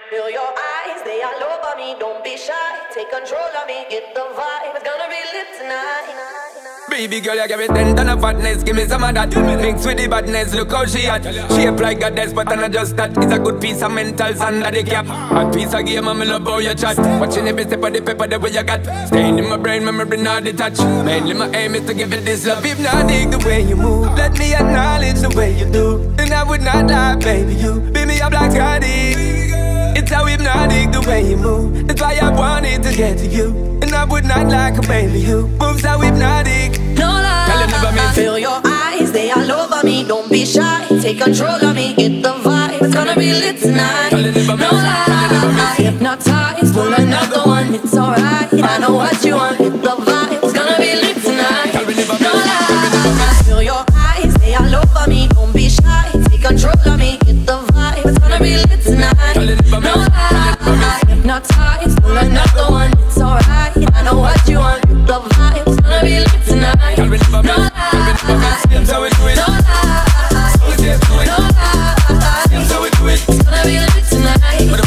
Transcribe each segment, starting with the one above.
Feel your eyes, they all over me. Don't be shy, take control of me. Get the vibe, it's gonna be lit tonight. Baby girl, you give me 10 ton of fatness. Give me some of that. Mix with the badness, look how she hot. Shape like a desk, but I'm not just that. It's a good piece of mentals under the cap. A piece of game, I'm in love how you chat. Watching every step of the paper, the way you got. Staying in my brain, memory not detached. Mainly my aim is to give it this love. If not dig the way you move, let me acknowledge the way you do. And I would not lie, baby, you beat me up like Cardi. It's how hypnotic the way you move. That's why I wanted to get to you. And I would not like a baby, you moves so hypnotic. No lie, feel your eyes, they all over me. Don't be shy, take control of me. Get the vibe, it's gonna be lit tonight. No lie, hypnotized, pull another one, it's alright. I know what you want, get the vibe, it's gonna be lit tonight. No lie, feel your eyes, they all over me. Don't be shy, take control of me. Get the vibe, it's gonna be lit tonight. No lie, hypnotized, pull another one, it's alright. I know what you want, get the vibe, it's gonna be lit tonight. No lie, so we do it. no lie, So we just do it. no lie, So we do it. it's gonna be lit tonight. No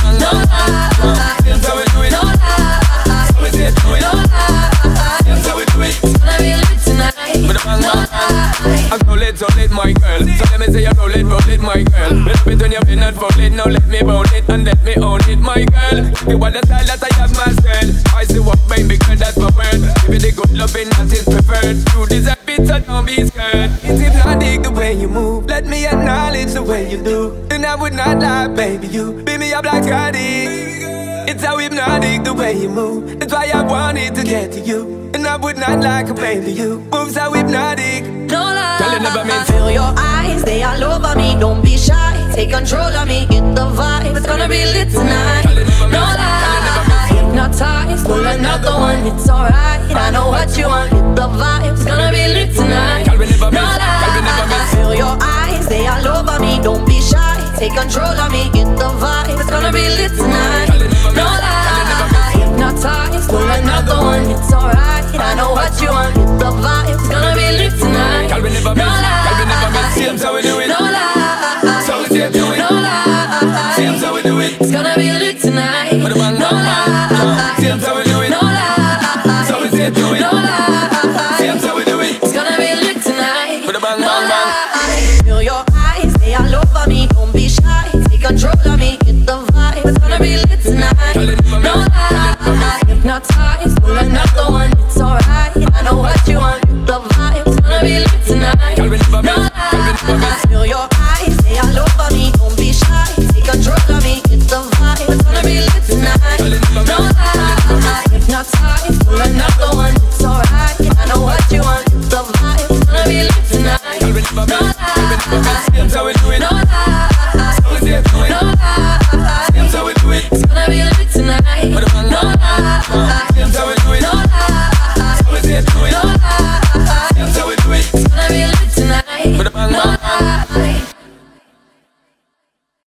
lie, So we do it. no lie, So we just do it. no lie, So we do it. it's gonna be lit tonight. No lie. I'm so lit, my girl. So let me say you roll it, my girl. With when you've been not for it, now let me roll it and let me own it, my girl. You want the style that I have myself. I see what baby girl, that's my word. Give me the good loving that is preferred. You deserve it, so don't be scared. It's hypnotic the way you move. Let me acknowledge the way you do. And I would not lie, baby, you beat me up like Cardi. It's how hypnotic the way you move. That's why I wanted to get to you. And I would not like a baby, you move so hypnotic. No lie, Tell it never means. feel your eyes, they all over me. Don't be shy, take control of me. Get the vibe, it's gonna be lit tonight. No lie, hypnotized, pull another one, it's alright. I know what you want, get the vibe, it's gonna be lit tonight. No lie, feel your eyes, they all over me. Don't be shy, take control of me. Get the vibe, it's gonna be lit tonight. No lie, hypnotized, pull another one, it's alright. I know what you want, get the vibe, it's gonna be lit tonight. No lie, Same so we do